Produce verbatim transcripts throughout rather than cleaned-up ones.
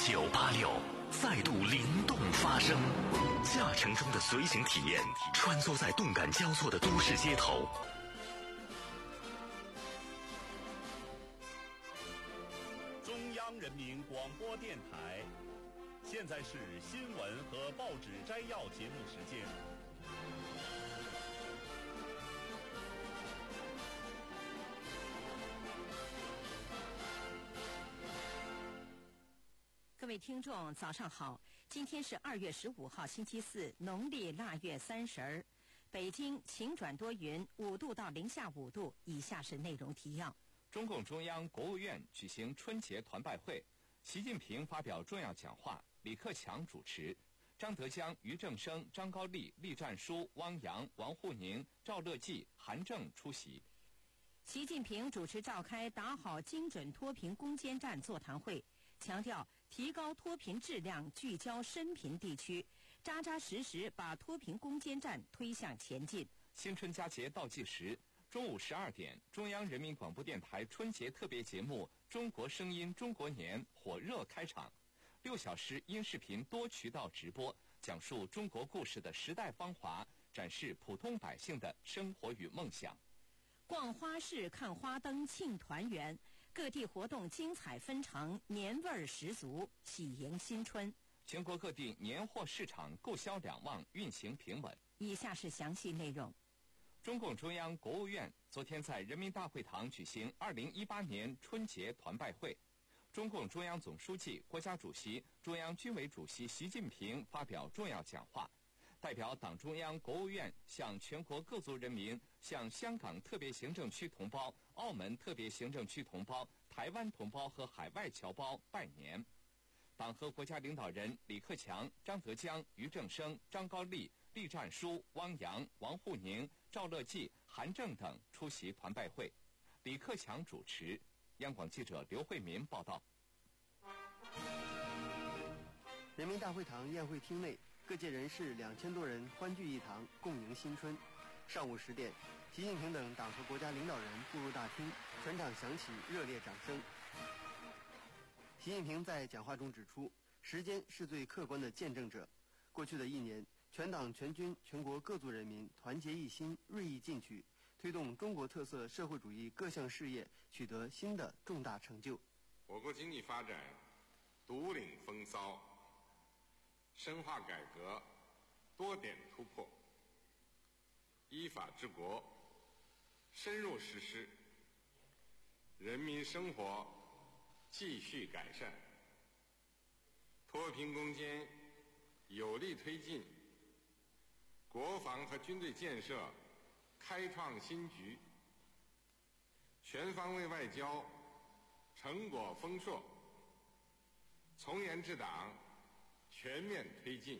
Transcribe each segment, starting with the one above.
九八六再度灵动发生，驾乘中的随行体验，穿梭在动感交错的都市街头。 中央人民广播电台，现在是新闻和报纸摘要节目时间。 各位听众，早上好！今天是二月十五号，星期四，农历腊月三十儿。北京晴转多云，五度到零下五度。以下是内容提要： 中共中央、国务院举行春节团拜会，习近平发表重要讲话，李克强主持，张德江、俞正声、张高丽、栗战书、汪洋、王沪宁、赵乐际、韩正出席。 习近平主持召开打好精准脱贫攻坚战座谈会，强调提高脱贫质量，聚焦深贫地区，扎扎实实把脱贫攻坚战推向前进。 新春佳节倒计时，中午十二点，中央人民广播电台春节特别节目《中国声音中国年》火热开场，六小时音视频多渠道直播，讲述中国故事的时代芳华，展示普通百姓的生活与梦想。 逛花市、看花灯、庆团圆，各地活动精彩纷呈，年味儿十足，喜迎新春。 全国各地年货市场购销两旺，运行平稳。 以下是详细内容。 中共中央、国务院昨天在人民大会堂举行二零一八年春节团拜会，中共中央总书记、国家主席、中央军委主席习近平发表重要讲话，代表党中央、国务院向全国各族人民、向香港特别行政区同胞、澳门特别行政区同胞、台湾同胞和海外侨胞拜年。党和国家领导人李克强、张德江、俞正声、张高丽、栗战书、汪洋、王沪宁、赵乐际、韩正等出席团拜会，李克强主持。央广记者刘慧民报道。 人民大会堂宴会厅内，各界人士两千多人欢聚一堂，共迎新春。上午十点，习近平等党和国家领导人步入大厅，全场响起热烈掌声。习近平在讲话中指出，时间是最客观的见证者。过去的一年，全党全军全国各族人民团结一心，锐意进取，推动中国特色社会主义各项事业取得新的重大成就。 我国经济发展独领风骚，深化改革，多点突破，依法治国，深入实施，人民生活继续改善，脱贫攻坚有力推进，国防和军队建设开创新局，全方位外交成果丰硕，从严治党全面推进。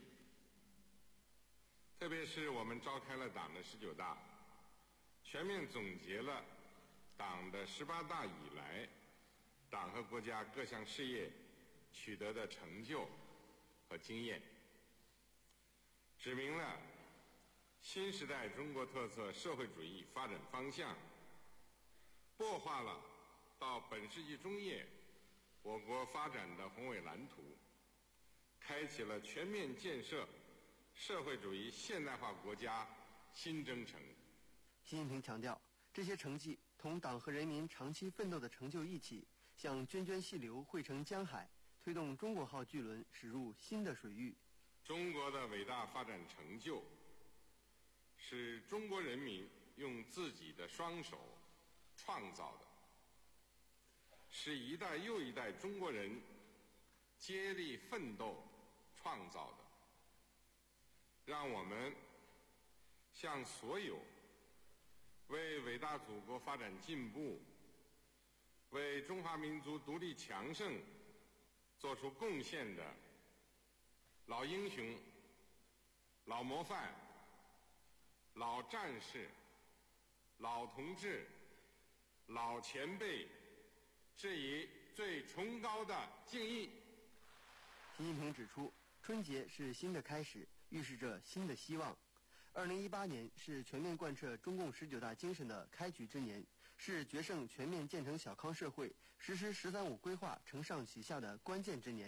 特别是我们召开了党的十九大，全面总结了党的十八大以来党和国家各项事业取得的成就和经验，指明了新时代中国特色社会主义发展方向，擘画了到本世纪中叶我国发展的宏伟蓝图，开启了全面建设社会主义现代化国家新征程。 习近平强调，这些成绩同党和人民长期奋斗的成就一起，像涓涓细流汇成江海，推动中国号巨轮驶入新的水域。 中国的伟大发展成就，是中国人民用自己的双手创造的，是一代又一代中国人接力奋斗创造的。让我们向所有为伟大祖国发展进步、为中华民族独立强盛做出贡献的老英雄、老模范、老战士、老同志、老前辈致以最崇高的敬意。 习近平指出，春节是新的开始，预示着新的希望。二零一八年是全面贯彻中共十九大精神的开局之年，是决胜全面建成小康社会、实施“十三五”规划承上启下的关键之年，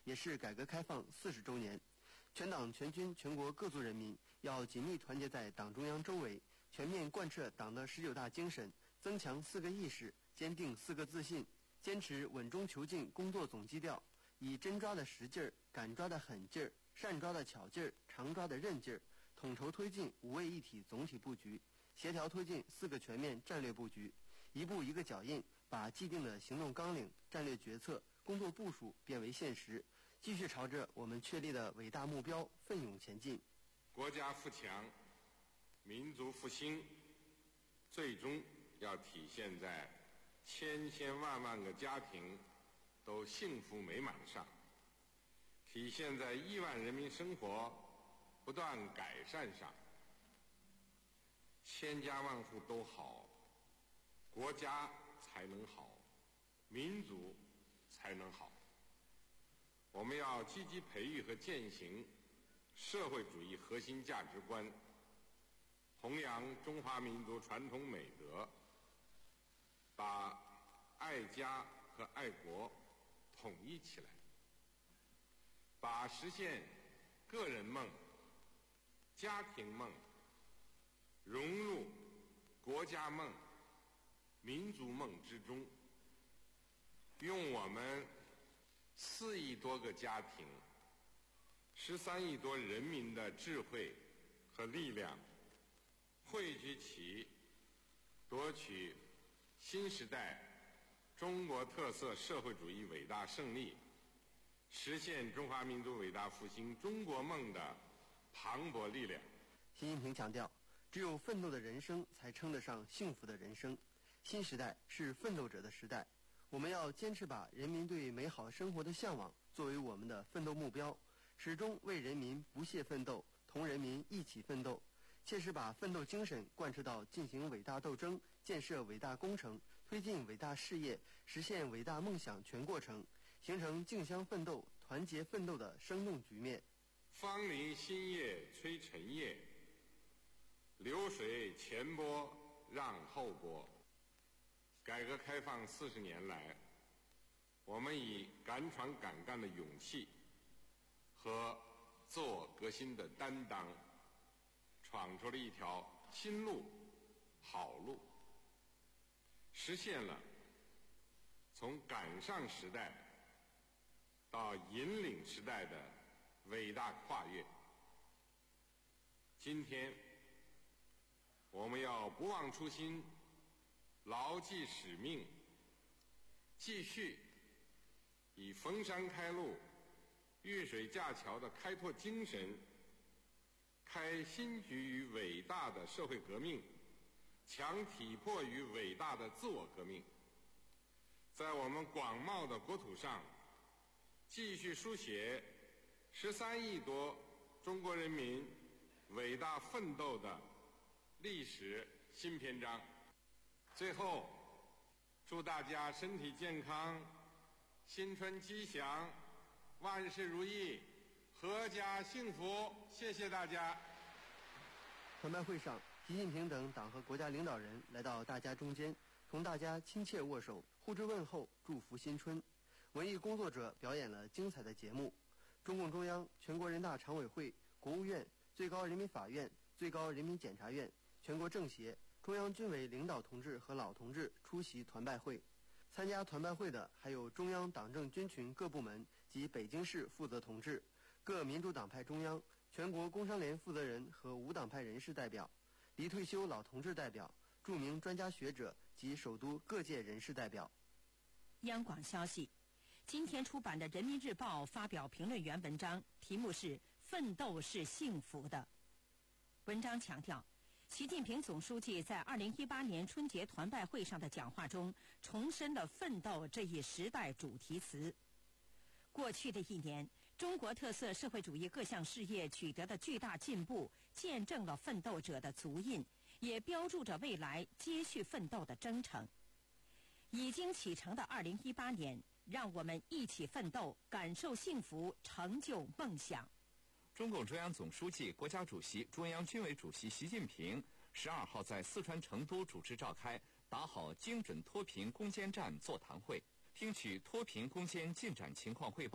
也是改革开放四十周年。全党全军全国各族人民要紧密团结在党中央周围，全面贯彻党的十九大精神，增强四个意识，坚定四个自信，坚持稳中求进工作总基调，以真抓的实劲儿、敢抓的狠劲儿、善抓的巧劲儿、常抓的韧劲儿，统筹推进五位一体总体布局，协调推进四个全面战略布局，一步一个脚印，把既定的行动纲领、战略决策、工作部署变为现实，继续朝着我们确立的伟大目标奋勇前进。 国家富强，民族复兴，最终要体现在千千万万个家庭都幸福美满上，体现在亿万人民生活不断改善上。千家万户都好，国家才能好，民族才能好。我们要积极培育和践行社会主义核心价值观，弘扬中华民族传统美德，把爱家和爱国统一起来，把实现个人梦、家庭梦融入国家梦、民族梦之中，用我们四亿多个家庭、十三亿多人民的智慧和力量，汇聚起夺取新时代中国特色社会主义伟大胜利，实现中华民族伟大复兴中国梦的磅礴力量。 习近平强调，只有奋斗的人生才称得上幸福的人生。新时代是奋斗者的时代，我们要坚持把人民对美好生活的向往作为我们的奋斗目标，始终为人民不懈奋斗，同人民一起奋斗，切实把奋斗精神贯彻到进行伟大斗争、建设伟大工程、推进伟大事业、实现伟大梦想全过程，形成竞相奋斗、团结奋斗的生动局面。 芳林新叶催陈叶，流水前波让后波。改革开放四十年来，我们以敢闯敢干的勇气和自我革新的担当，闯出了一条新路、好路，实现了从赶上时代到引领时代的伟大跨越。今天，我们要不忘初心，牢记使命，继续以逢山开路、遇水架桥的开拓精神，开新局于伟大的社会革命，强体魄于伟大的自我革命，在我们广袤的国土上继续书写十三亿多中国人民伟大奋斗的历史新篇章。最后，祝大家身体健康，新春吉祥，万事如意，阖家幸福。谢谢大家。 团拜会上，习近平等党和国家领导人来到大家中间，同大家亲切握手，互致问候，祝福新春。文艺工作者表演了精彩的节目。中共中央、全国人大常委会、国务院、最高人民法院、最高人民检察院、全国政协、中央军委领导同志和老同志出席团拜会。参加团拜会的还有中央党政军群各部门及北京市负责同志、各民主党派中央、全国工商联负责人和无党派人士代表、离退休老同志代表、著名专家学者及首都各界人士代表。 央广消息，今天出版的《人民日报》发表评论员文章，题目是《奋斗是幸福的》。文章强调，习近平总书记在二零一八年春节团拜会上的讲话中，重申了奋斗这一时代主题词。过去的一年，中国特色社会主义各项事业取得的巨大进步，见证了奋斗者的足印，也标注着未来接续奋斗的征程。已经启程的二零一八年，让我们一起奋斗，感受幸福，成就梦想。 中共中央总书记、国家主席、中央军委主席习近平十二号在四川成都主持召开打好精准脱贫攻坚战座谈会，听取脱贫攻坚进展情况汇报，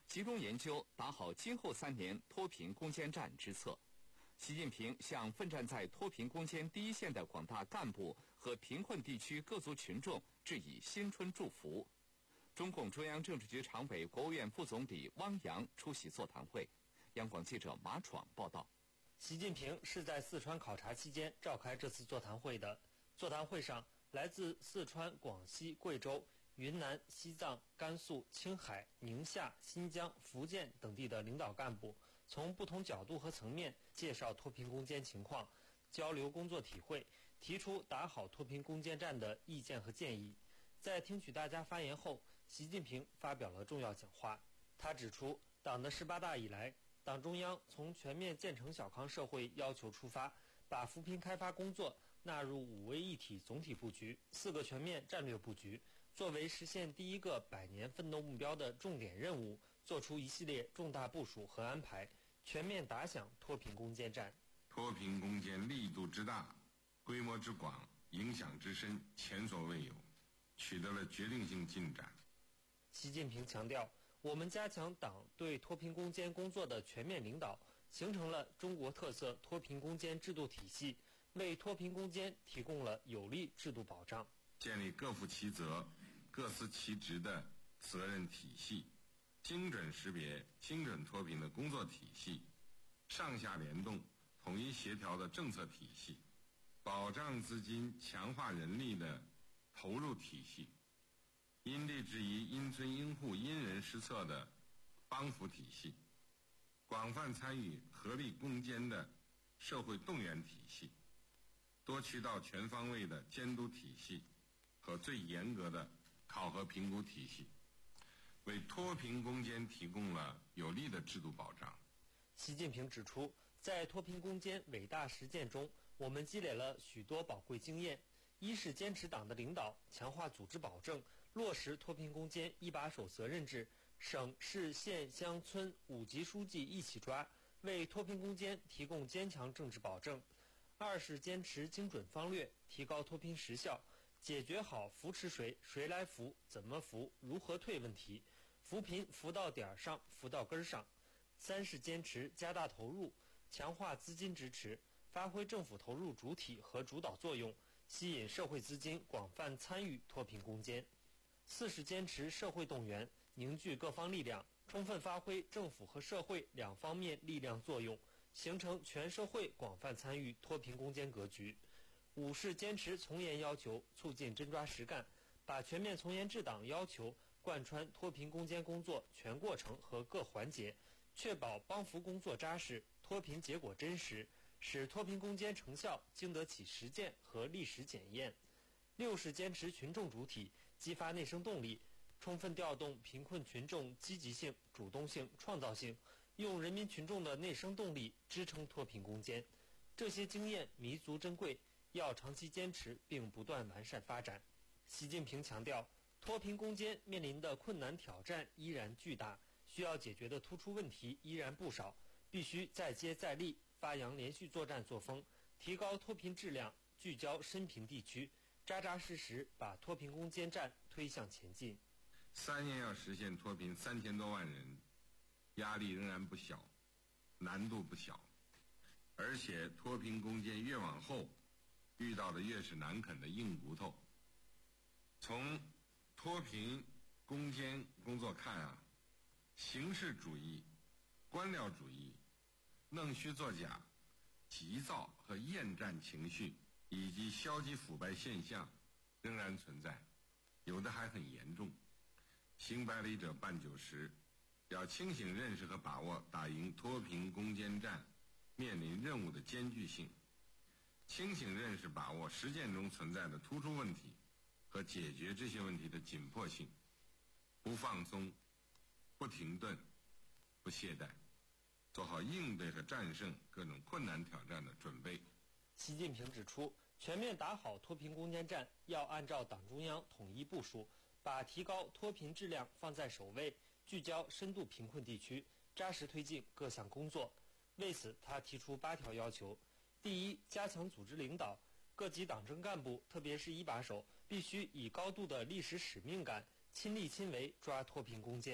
集中研究打好今后三年脱贫攻坚战之策。习近平向奋战在脱贫攻坚第一线的广大干部和贫困地区各族群众致以新春祝福。中共中央政治局常委、国务院副总理汪洋出席座谈会。央广记者马闯报道。 习近平是在四川考察期间召开这次座谈会的。座谈会上，来自四川、广西、贵州、云南、西藏、甘肃、青海、宁夏、新疆、福建等地的领导干部，从不同角度和层面介绍脱贫攻坚情况，交流工作体会，提出打好脱贫攻坚战的意见和建议。在听取大家发言后，习近平发表了重要讲话。他指出，党的十八大以来，党中央从全面建成小康社会要求出发，把扶贫开发工作纳入五位一体总体布局、四个全面战略布局，作为实现第一个百年奋斗目标的重点任务，做出一系列重大部署和安排，全面打响脱贫攻坚战。 脱贫攻坚力度之大、规模之广、影响之深，前所未有，取得了决定性进展。 习近平强调，我们加强党对脱贫攻坚工作的全面领导，形成了中国特色脱贫攻坚制度体系，为脱贫攻坚提供了有力制度保障。 建立各负其责、各司其职的责任体系，精准识别、精准脱贫的工作体系，上下联动、统一协调的政策体系，保障资金、强化人力的投入体系，因地制宜、因村因户、因人施策的帮扶体系，广泛参与、合力攻坚的社会动员体系，多渠道、全方位的监督体系和最严格的考核评估体系，为脱贫攻坚提供了有力的制度保障。 习近平指出，在脱贫攻坚伟大实践中，我们积累了许多宝贵经验。一是坚持党的领导，强化组织保证，落实脱贫攻坚一把手责任制，省市县乡村五级书记一起抓，为脱贫攻坚提供坚强政治保证。二是坚持精准方略，提高脱贫实效，解决好扶持谁、谁来扶、怎么扶、如何退问题，扶贫扶到点儿上，扶到根儿上。三是坚持加大投入，强化资金支持，发挥政府投入主体和主导作用，吸引社会资金广泛参与脱贫攻坚。四是坚持社会动员，凝聚各方力量，充分发挥政府和社会两方面力量作用，形成全社会广泛参与脱贫攻坚格局。五是坚持从严要求，促进真抓实干，把全面从严治党要求贯穿脱贫攻坚工作全过程和各环节，确保帮扶工作扎实，脱贫结果真实，使脱贫攻坚成效经得起实践和历史检验。六是坚持群众主体，激发内生动力，充分调动贫困群众积极性、主动性、创造性，用人民群众的内生动力支撑脱贫攻坚。这些经验弥足珍贵，要长期坚持并不断完善发展。习近平强调，脱贫攻坚面临的困难挑战依然巨大，需要解决的突出问题依然不少，必须再接再厉，发扬连续作战作风，提高脱贫质量，聚焦深贫地区，扎扎实实把脱贫攻坚战推向前进。 三年要实现脱贫三千多万人，压力仍然不小，难度不小，而且脱贫攻坚越往后，遇到的越是难啃的硬骨头。从脱贫攻坚工作看啊，形式主义、官僚主义、弄虚作假、急躁和厌战情绪以及消极腐败现象仍然存在，有的还很严重。行百里者半九十，要清醒认识和把握打赢脱贫攻坚战面临任务的艰巨性，清醒认识把握实践中存在的突出问题和解决这些问题的紧迫性，不放松、不停顿、不懈怠，做好应对和战胜各种困难挑战的准备。 习近平指出，全面打好脱贫攻坚战要按照党中央统一部署，把提高脱贫质量放在首位，聚焦深度贫困地区，扎实推进各项工作。为此，他提出八条要求：第一，加强组织领导，各级党政干部，特别是一把手，必须以高度的历史使命感，亲力亲为抓脱贫攻坚，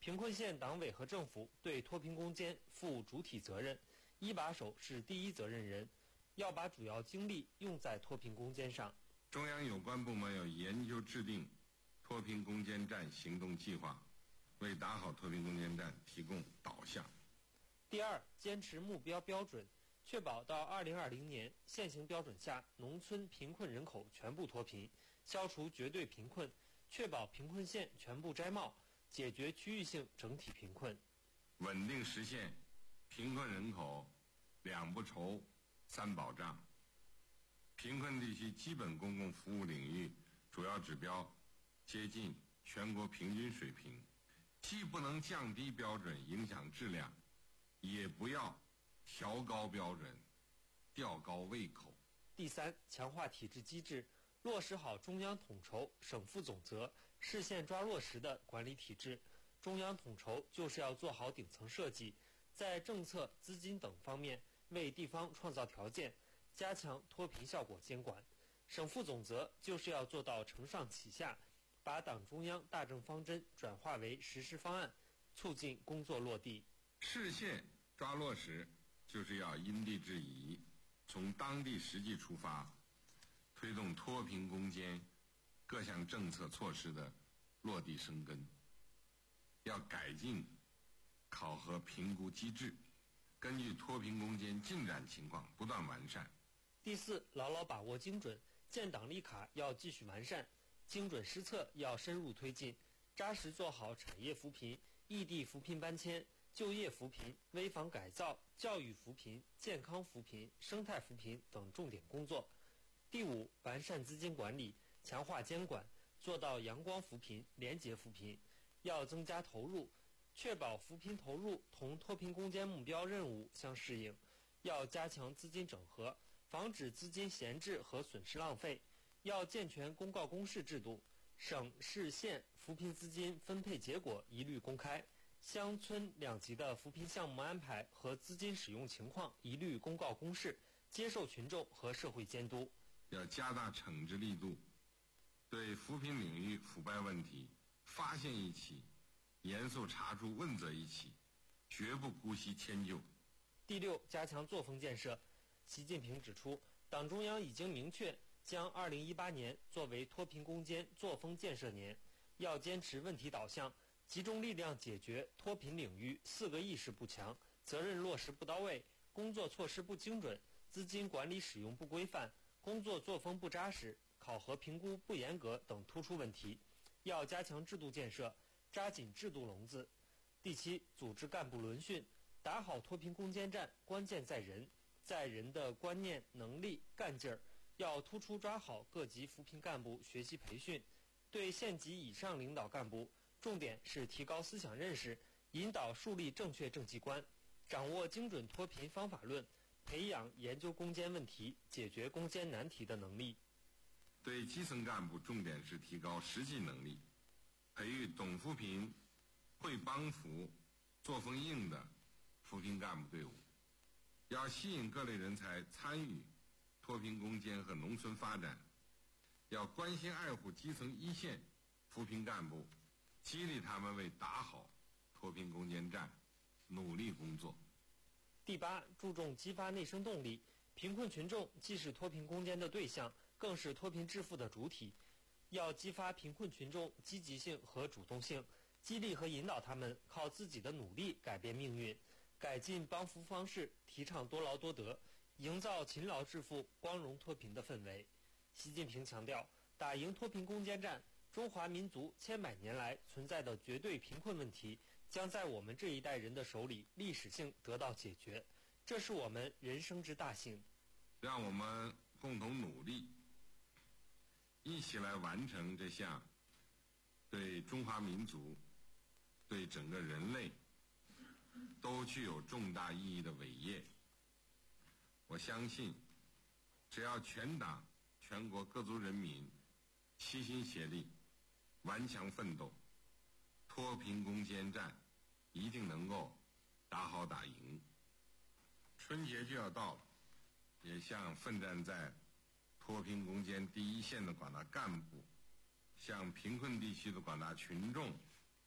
贫困县党委和政府对脱贫攻坚负主体责任，一把手是第一责任人，要把主要精力用在脱贫攻坚上。 中央有关部门要研究制定脱贫攻坚战行动计划，为打好脱贫攻坚战提供导向。 第二，坚持目标标准，确保到二零二零年现行标准下农村贫困人口全部脱贫，消除绝对贫困，确保贫困县全部摘帽，解决区域性整体贫困， 稳定实现贫困人口两不愁三保障。贫困地区基本公共服务领域主要指标接近全国平均水平，既不能降低标准影响质量，也不要调高标准吊高胃口。 第三，强化体制机制，落实好中央统筹、省负总责、市县抓落实的管理体制。中央统筹就是要做好顶层设计，在政策、资金等方面为地方创造条件，加强脱贫效果监管。省负总责就是要做到承上启下，把党中央大政方针转化为实施方案，促进工作落地。 市县抓落实就是要因地制宜，从当地实际出发，推动脱贫攻坚各项政策措施的落地生根。要改进考核评估机制，根据脱贫攻坚进展情况不断完善。 第四，牢牢把握精准，建档立卡要继续完善，精准施策要深入推进，扎实做好产业扶贫、异地扶贫搬迁、就业扶贫、危房改造、教育扶贫、健康扶贫、生态扶贫等重点工作。第五，完善资金管理，强化监管，做到阳光扶贫、廉洁扶贫。要增加投入，确保扶贫投入同脱贫攻坚目标任务相适应。要加强资金整合，防止资金闲置和损失浪费。要健全公告公示制度，省市县扶贫资金分配结果一律公开，乡村两级的扶贫项目安排和资金使用情况一律公告公示，接受群众和社会监督。 要加大惩治力度，对扶贫领域腐败问题发现一起，严肃查处问责一起，绝不姑息迁就。 第六，加强作风建设。习近平指出，党中央已经明确将二零一八年作为脱贫攻坚作风建设年，要坚持问题导向，集中力量解决脱贫领域四个意识不强、责任落实不到位、工作措施不精准、资金管理使用不规范、工作作风不扎实、考核评估不严格等突出问题。要加强制度建设，扎紧制度笼子。第七，组织干部轮训，打好脱贫攻坚战，关键在人，在人的观念、能力、干劲儿。要突出抓好各级扶贫干部学习培训，对县级以上领导干部，重点是提高思想认识，引导树立正确政绩观，掌握精准脱贫方法论，培养研究攻坚问题、解决攻坚难题的能力。 对基层干部重点是提高实际能力，培育懂扶贫、会帮扶、作风硬的扶贫干部队伍。要吸引各类人才参与脱贫攻坚和农村发展，要关心爱护基层一线扶贫干部，激励他们为打好脱贫攻坚战努力工作。 第八，注重激发内生动力。贫困群众既是脱贫攻坚的对象，更是脱贫致富的主体。要激发贫困群众积极性和主动性，激励和引导他们靠自己的努力改变命运，改进帮扶方式，提倡多劳多得，营造勤劳致富、光荣脱贫的氛围。习近平强调，打赢脱贫攻坚战，中华民族千百年来存在的绝对贫困问题，将在我们这一代人的手里历史性得到解决，这是我们人生之大幸。 让我们共同努力，一起来完成这项对中华民族、对整个人类都具有重大意义的伟业。我相信，只要全党全国各族人民齐心协力、顽强奋斗，脱贫攻坚战一定能够打好打赢。春节就要到了，也向奋战在脱贫攻坚第一线的广大干部，向贫困地区的广大群众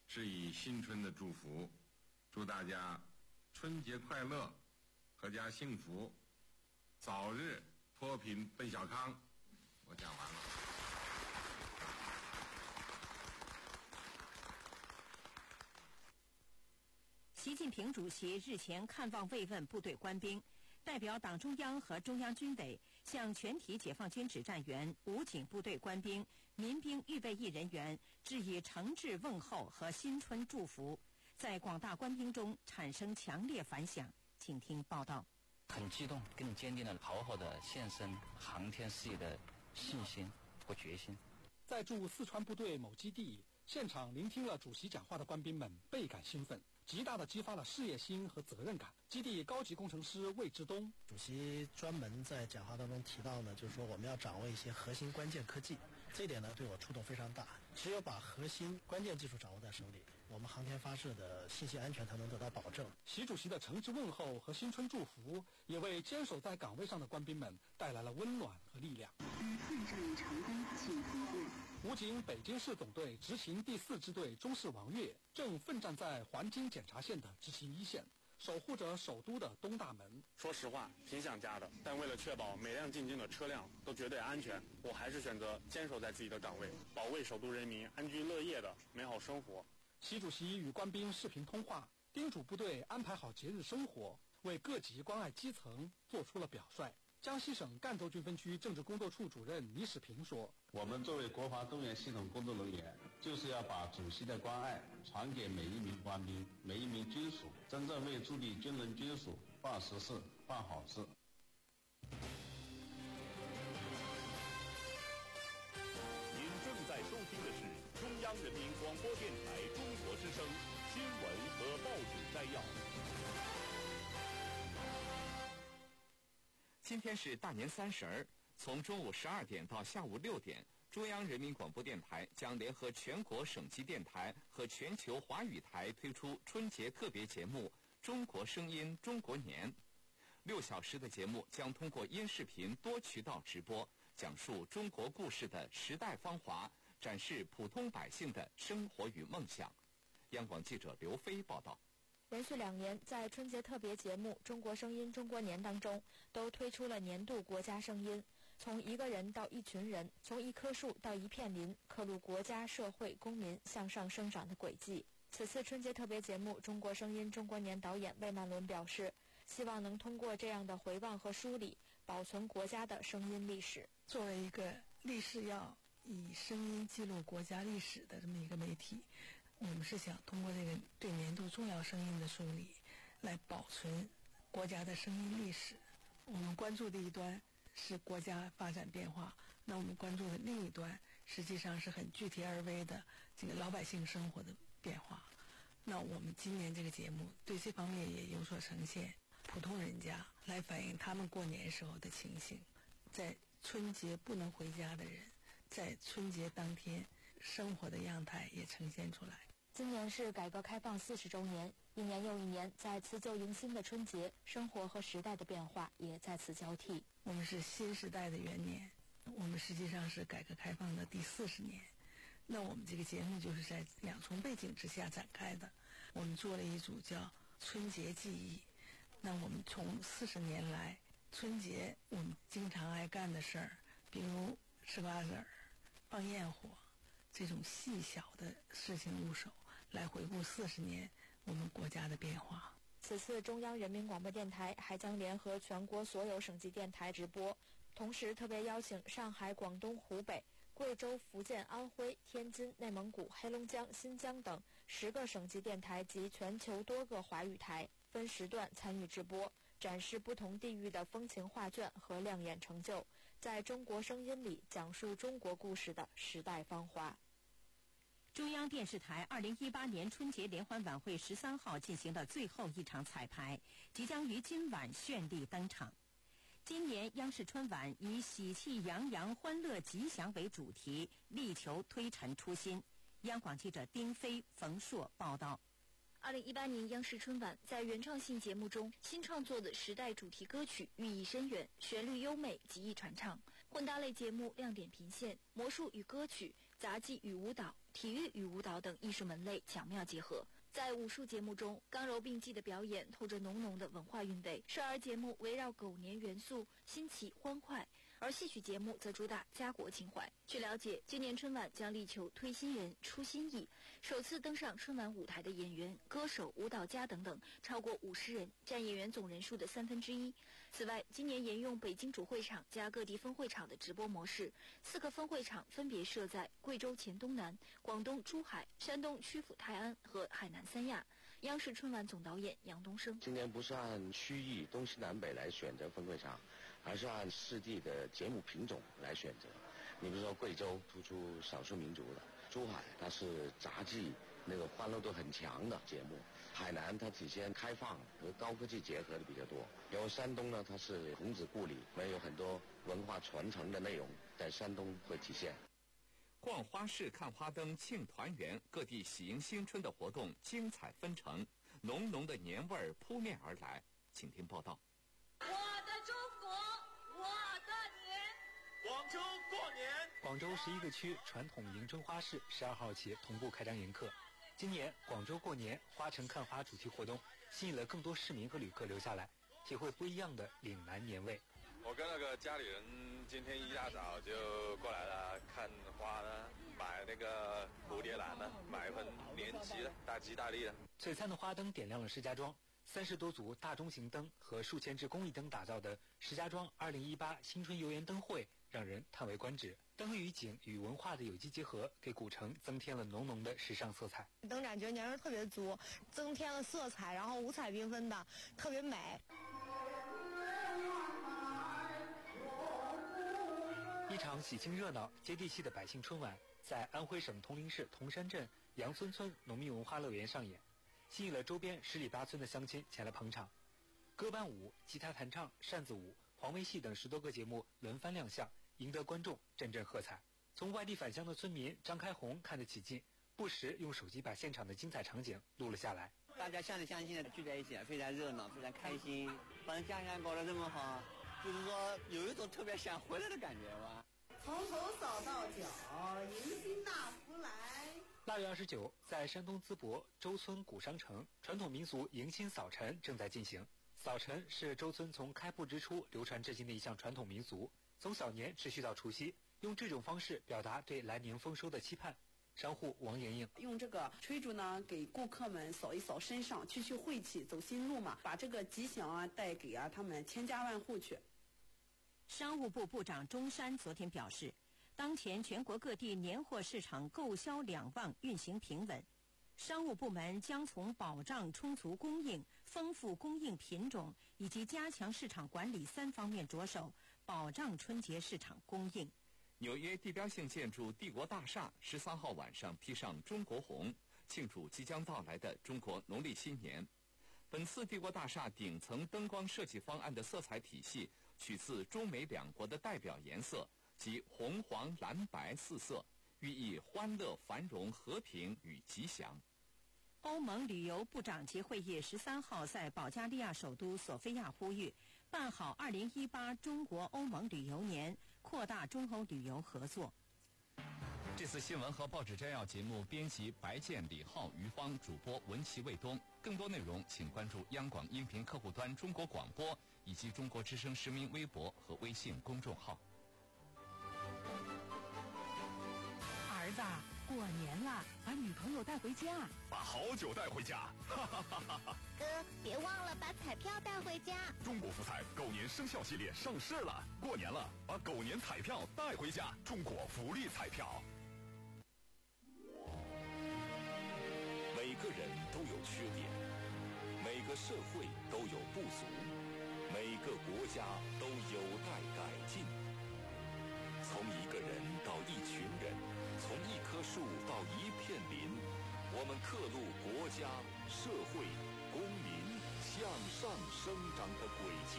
致以新春的祝福，祝大家春节快乐，阖家幸福，早日脱贫奔小康。我讲完了。 习近平主席日前看望慰问部队官兵，代表党中央和中央军委向全体解放军指战员、武警部队官兵、民兵预备役人员致以诚挚问候和新春祝福，在广大官兵中产生强烈反响。请听报道。 很激动，更坚定了好好的献身航天事业的信心和决心。 在驻四川部队某基地现场聆听了主席讲话的官兵们倍感兴奋，极大地激发了事业心和责任感。基地高级工程师魏志东主席专门在讲话当中提到呢，就是说我们要掌握一些核心关键科技，这一点呢对我触动非常大。只有把核心关键技术掌握在手里，我们航天发射的信息安全才能得到保证。 习主席的诚挚问候和新春祝福，也为坚守在岗位上的官兵们带来了温暖和力量。 奋战成功，请通过。 武警北京市总队执勤第四支队中士王悦正奋战在环京检察线的执勤一线，守护着首都的东大门。 说实话，挺想家的，但为了确保每辆进京的车辆都绝对安全，我还是选择坚守在自己的岗位，保卫首都人民安居乐业的美好生活。 习主席与官兵视频通话，叮嘱部队安排好节日生活，为各级关爱基层做出了表率。江西省赣州军分区政治工作处主任倪史平说： 我们作为国防动员系统工作人员，就是要把主席的关爱传给每一名官兵、每一名军属，真正为助力军人军属办实事、办好事。 您正在收听的是中央人民广播电台中国之声新闻和报纸摘要。 今天是大年三十儿，从中午十二点到下午六点，中央人民广播电台将联合全国省级电台和全球华语台推出春节特别节目《中国声音中国年》。六小时的节目将通过音视频多渠道直播，讲述中国故事的时代芳华，展示普通百姓的生活与梦想。央广记者刘飞报道。 连续两年，在春节特别节目《中国声音中国年》当中，都推出了年度国家声音，从一个人到一群人，从一棵树到一片林，刻录国家、社会、公民向上生长的轨迹。此次春节特别节目《中国声音中国年》导演魏曼伦表示，希望能通过这样的回望和梳理，保存国家的声音历史。 作为一个历史要以声音记录国家历史的这么一个媒体，我们是想通过这个对年度重要声音的梳理，来保存国家的声音历史。我们关注的一端是国家发展变化，那我们关注的另一端实际上是很具体而微的这个老百姓生活的变化。那我们今年这个节目对这方面也有所呈现，普通人家来反映他们过年时候的情形，在春节不能回家的人，在春节当天生活的样态也呈现出来。 今年是改革开放四十周年，一年又一年，在辞旧迎新的春节，生活和时代的变化也在此交替。 我们是新时代的元年，我们实际上是改革开放的第四十年。那我们这个节目就是在两重背景之下展开的。我们做了一组叫春节记忆。那我们从四十年来，春节我们经常爱干的事儿，比如吃瓜子儿、放焰火，这种细小的事情入手，来回顾四十年我们国家的变化。 此次中央人民广播电台还将联合全国所有省级电台直播，同时特别邀请上海、广东、湖北、贵州、福建、安徽、天津、内蒙古、黑龙江、新疆等十个省级电台及全球多个华语台分时段参与直播，展示不同地域的风情画卷和亮眼成就，在中国声音里讲述中国故事的时代芳华。 中央电视台二零一八年春节联欢晚会十三号进行的最后一场彩排，即将于今晚绚丽登场。今年央视春晚以喜气洋洋、欢乐吉祥为主题，力求推陈出新。央广记者丁飞、冯硕报道。 二零一八年央视春晚在原创性节目中新创作的时代主题歌曲寓意深远，旋律优美，极易传唱。 混搭类节目亮点频现，魔术与歌曲、杂技与舞蹈、体育与舞蹈等艺术门类巧妙结合。在武术节目中，刚柔并济的表演透着浓浓的文化韵味；少儿节目围绕狗年元素，新奇欢快。而戏曲节目则主打家国情怀。据了解，今年春晚将力求推新人、出新意，首次登上春晚舞台的演员、歌手、舞蹈家等等超过五十人，占演员总人数的三分之一。此外，今年沿用北京主会场加各地分会场的直播模式，四个分会场分别设在贵州黔东南、广东珠海、山东曲阜泰安和海南三亚。央视春晚总导演杨东升： 今年不是按区域东西南北来选择分会场，而是按市地的节目品种来选择。你比如说贵州突出少数民族的，珠海它是杂技那个欢乐度很强的节目，海南它体现开放和高科技结合的比较多，然后山东呢它是孔子故里，没有很多文化传承的内容在山东会体现。 逛花市看花灯庆团圆，各地喜迎新春的活动精彩纷呈，浓浓的年味儿扑面而来。请听报道。 我的中国，我的年。 广州过年。 广州十一个区传统迎春花市十二号起同步开张迎客。今年广州过年花城看花主题活动吸引了更多市民和旅客留下来，体会不一样的岭南年味。 我跟那个家里人今天一大早就过来了，看花呢，买那个蝴蝶兰呢，买一份年鸡的，大吉大利的。 璀璨的花灯点亮了石家庄，三十多组大中型灯和数千只工艺灯打造的石家庄二零一八新春游园灯会让人叹为观止。灯与景与文化的有机结合，给古城增添了浓浓的时尚色彩。 灯展觉年味特别足，增添了色彩，然后五彩缤纷的，特别美。 一场喜庆热闹、接地气的百姓春晚，在安徽省铜陵市铜山镇杨村村农民文化乐园上演，吸引了周边十里八村的乡亲前来捧场。歌伴舞、吉他弹唱、扇子舞、黄梅戏等十多个节目轮番亮相，赢得观众阵阵喝彩。从外地返乡的村民张开红看得起劲，不时用手机把现场的精彩场景录了下来。 大家乡里乡亲的聚在一起，非常热闹，非常开心，把家乡搞得这么好，就是说有一种特别想回来的感觉吧。 从头扫到脚，迎新纳福来。 腊月二十九，在山东淄博周村古商城，传统民俗迎新扫尘正在进行。扫尘是周村从开埠之初流传至今的一项传统民俗，从小年持续到除夕，用这种方式表达对来年丰收的期盼。商户王莹莹用这个吹竹呢，给顾客们扫一扫身上，去去晦气，走新路嘛，把这个吉祥啊带给啊他们千家万户去。 商务部部长钟山昨天表示，当前全国各地年货市场购销两旺，运行平稳。商务部门将从保障充足供应、丰富供应品种以及加强市场管理三方面着手，保障春节市场供应。 纽约地标性建筑帝国大厦十三号晚上披上中国红，庆祝即将到来的中国农历新年。本次帝国大厦顶层灯光设计方案的色彩体系取自中美两国的代表颜色，即红、黄、蓝、白四色，寓意欢乐、繁荣、和平与吉祥。 欧盟旅游部长级会议十三号在保加利亚首都索菲亚呼吁，办好二零一八中国欧盟旅游年，扩大中欧旅游合作。 这次新闻和报纸摘要节目编辑白健、李浩、于芳，主播文琪、卫东。更多内容请关注央广音频客户端中国广播以及中国之声实名微博和微信公众号。 儿子，过年了，把女朋友带回家， 把好酒带回家，哈哈哈哈哈！ 哥，别忘了把彩票带回家。 中国福彩狗年生肖系列上市了，过年了，把狗年彩票带回家，中国福利彩票。 每个人都有缺点，每个社会都有不足，每个国家都有待改进。从一个人到一群人，从一棵树到一片林，我们刻录国家、社会、公民向上生长的轨迹，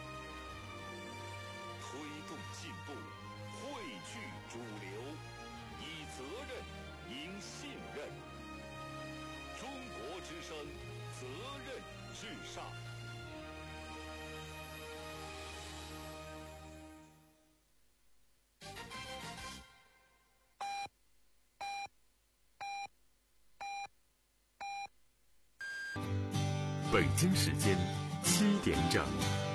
推动进步，汇聚主流，以责任赢信任。中国之声，责任至上。 北京时间七点整。